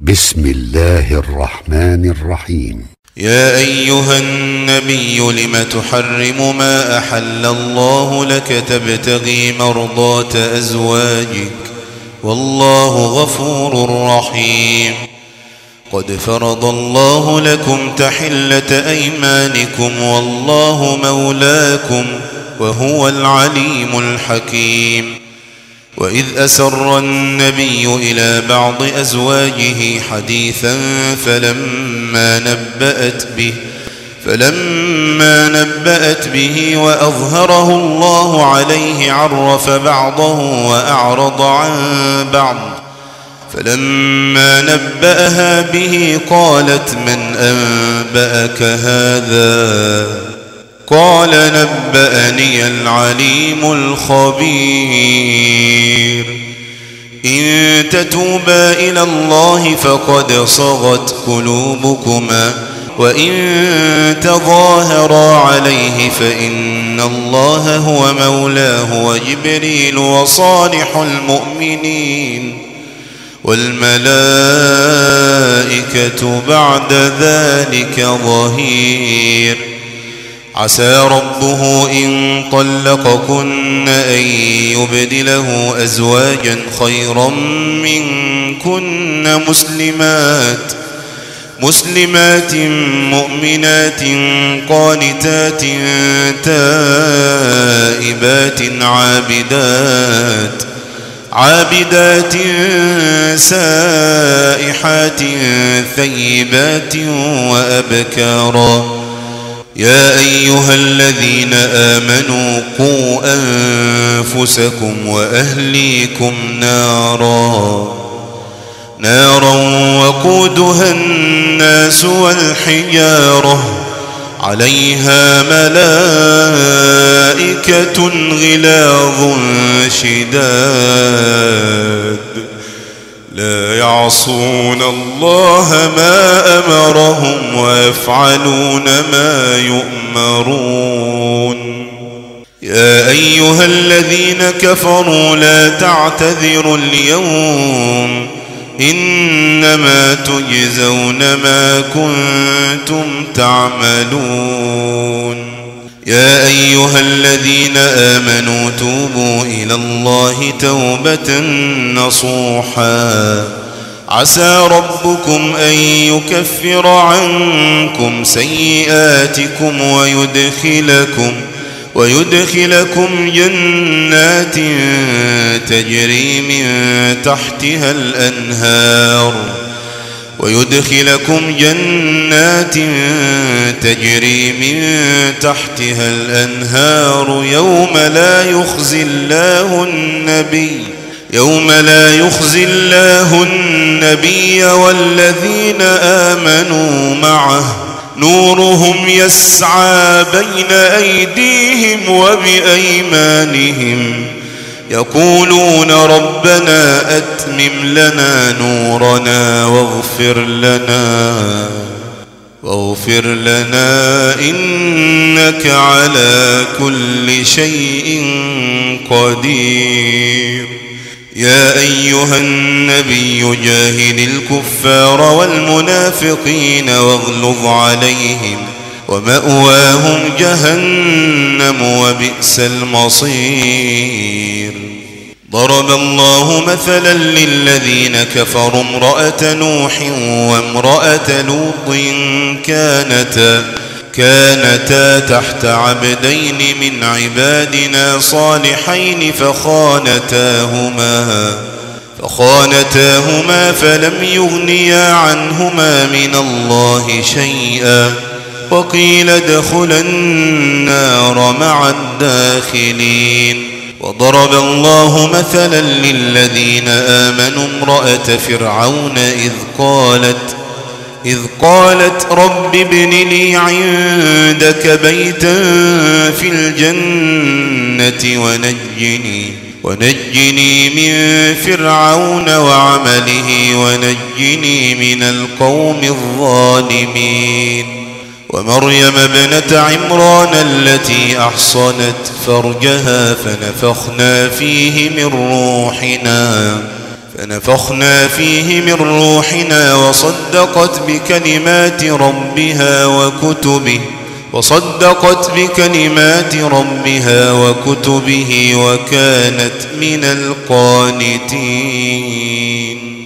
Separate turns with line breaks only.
بسم الله الرحمن الرحيم.
يا أيها النبي لم تحرم ما أحل الله لك تبتغي مرضات أزواجك والله غفور رحيم. قد فرض الله لكم تحلة أيمانكم والله مولاكم وهو العليم الحكيم. وإذ أسر النبي إلى بعض أزواجه حديثا فلما نبأت به وأظهره الله عليه عرف بعضه وأعرض عن بعض. فلما نبأها به قالت من أنبأك هذا؟ قال نبأني العليم الخبير. إن تتوبا إلى الله فقد صغت قلوبكما وإن تظاهرا عليه فإن الله هو مولاه وجبريل وصالح المؤمنين والملائكة بعد ذلك ظهير. عسى ربه إن طلقكن أن يبدله أزواجا خيرا منكن مسلمات مؤمنات قانتات تائبات عابدات سائحات ثيبات وأبكارا. يا أيها الذين آمنوا قوا أنفسكم وأهليكم نارا وقودها الناس والحجارة عليها ملائكة غلاظ شداد لا يعصون الله ما أمرهم ويفعلون ما يؤمرون. يا أيها الذين كفروا لا تعتذروا اليوم إنما تجزون ما كنتم تعملون. يا أيها الذين آمنوا توبوا إلى الله توبة نصوحا عسى ربكم أن يكفر عنكم سيئاتكم ويدخلكم جنات تجري من تحتها الأنهار يوم لا يخزي الله النبي والذين آمنوا معه نورهم يسعى بين أيديهم وبأيمانهم يقولون ربنا أتمم لنا نورنا واغفر لنا إنك على كل شيء قدير. يا أيها النبي جاهد الكفار والمنافقين واغلظ عليهم ومأواهم جهنم وبئس المصير. ضرب الله مثلا للذين كفروا امرأة نوح وامرأة لوط كانتا تحت عبدين من عبادنا صالحين فخانتاهما فلم يغنيا عنهما من الله شيئا وقيل ادخلا النار مع الداخلين. وضرب الله مثلا للذين آمنوا امرأة فرعون إذ قالت رب ابن لي عندك بيتا في الجنة ونجني من فرعون وعمله ونجني من القوم الظالمين. ومريم ابنة عمران التي أحصنت فرجها فنفخنا فيه من روحنا فنفخنا فيه من روحنا وصدقت بكلمات ربها وكتبه وكانت من القانتين.